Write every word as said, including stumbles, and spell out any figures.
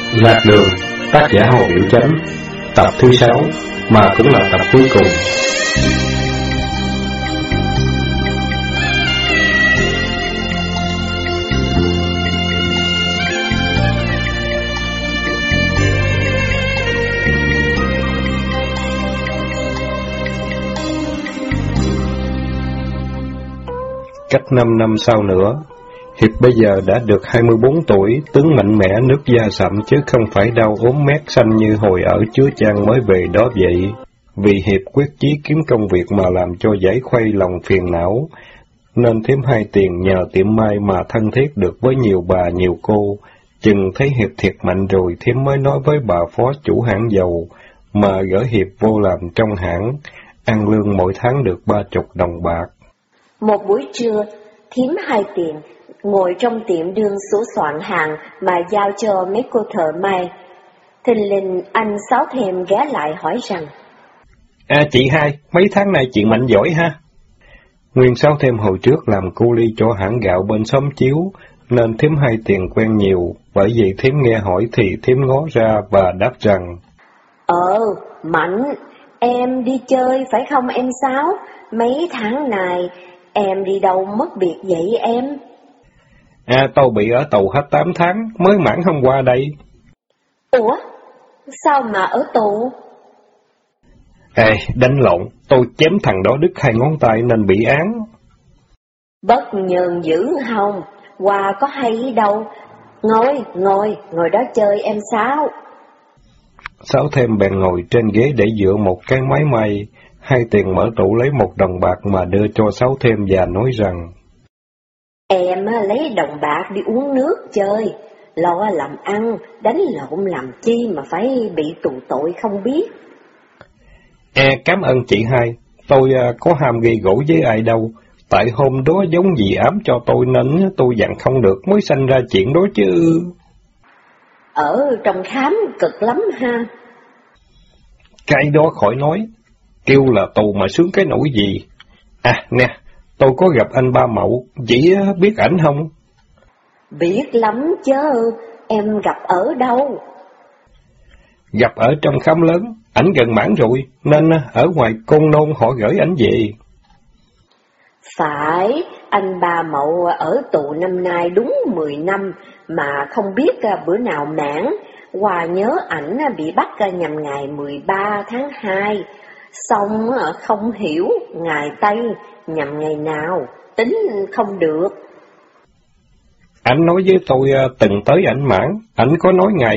Lạc đường, tác giả Hồ Biểu Chánh, tập thứ sáu, mà cũng là tập cuối cùng. Cách năm năm sau nữa, Hiệp bây giờ đã được hai mươi bốn tuổi, tướng mạnh mẽ, nước da sậm chứ không phải đau ốm mét xanh như hồi ở Chúa Trang mới về đó vậy. Vì Hiệp quyết chí kiếm công việc mà làm cho giải khuây lòng phiền não, nên Thím Hai Tiền nhờ tiệm may mà thân thiết được với nhiều bà nhiều cô. Chừng thấy Hiệp thiệt mạnh rồi, Thím mới nói với bà phó chủ hãng dầu, mà gửi Hiệp vô làm trong hãng, ăn lương mỗi tháng được ba chục đồng bạc. Một buổi trưa, Thím Hai Tiền ngồi trong tiệm đương sửa soạn hàng mà giao cho mấy cô thợ may. Thình lình anh Sáu Thêm ghé lại hỏi rằng: À chị Hai, mấy tháng này chị mạnh giỏi ha? Nguyên Sáu Thêm hồi trước làm cu ly cho hãng gạo bên xóm Chiếu, nên Thím Hai Tiền quen nhiều, bởi vì Thím nghe hỏi thì Thím ngó ra và đáp rằng: Ờ, mạnh, em đi chơi phải không em Sáu? Mấy tháng này em đi đâu mất biệt vậy em? À, tôi bị ở tù hết tám tháng, mới mãn hôm qua đây. Ủa? Sao mà ở tù? Ê, đánh lộn, tôi chém thằng đó đứt hai ngón tay nên bị án. Bất nhờn dữ hông? Qua có hay đâu. Ngồi, ngồi, ngồi đó chơi em Sáu. Sáu Thêm bèn ngồi trên ghế để dựa một cái máy may. Hai Tiền mở tủ lấy một đồng bạc mà đưa cho Sáu Thêm và nói rằng: Em lấy đồng bạc đi uống nước chơi, lo làm ăn, đánh lộn làm chi mà phải bị tù tội không biết. E, cảm ơn chị Hai, tôi à, có ham gây gỗ với ai đâu, tại hôm đó giống gì ám cho tôi nên tôi dặn không được mới sanh ra chuyện đó chứ. Ở trong khám cực lắm ha. Cái đó khỏi nói, kêu là tù mà sướng cái nỗi gì. À nè, tôi có gặp anh Ba Mậu, chị biết ảnh không? Biết lắm chứ, em gặp ở đâu? Gặp ở trong khám lớn, ảnh gần mãn rồi, nên ở ngoài Côn Nôn họ gửi ảnh về. Phải, anh Ba Mậu ở tù năm nay đúng mười năm, mà không biết bữa nào mãn. Hòa nhớ ảnh bị bắt nhằm ngày mười ba tháng hai, xong không hiểu ngày Tây nhằm ngày nào, tính không được. Ảnh nói với tôi từng tới ảnh mãn, ảnh có nói ngày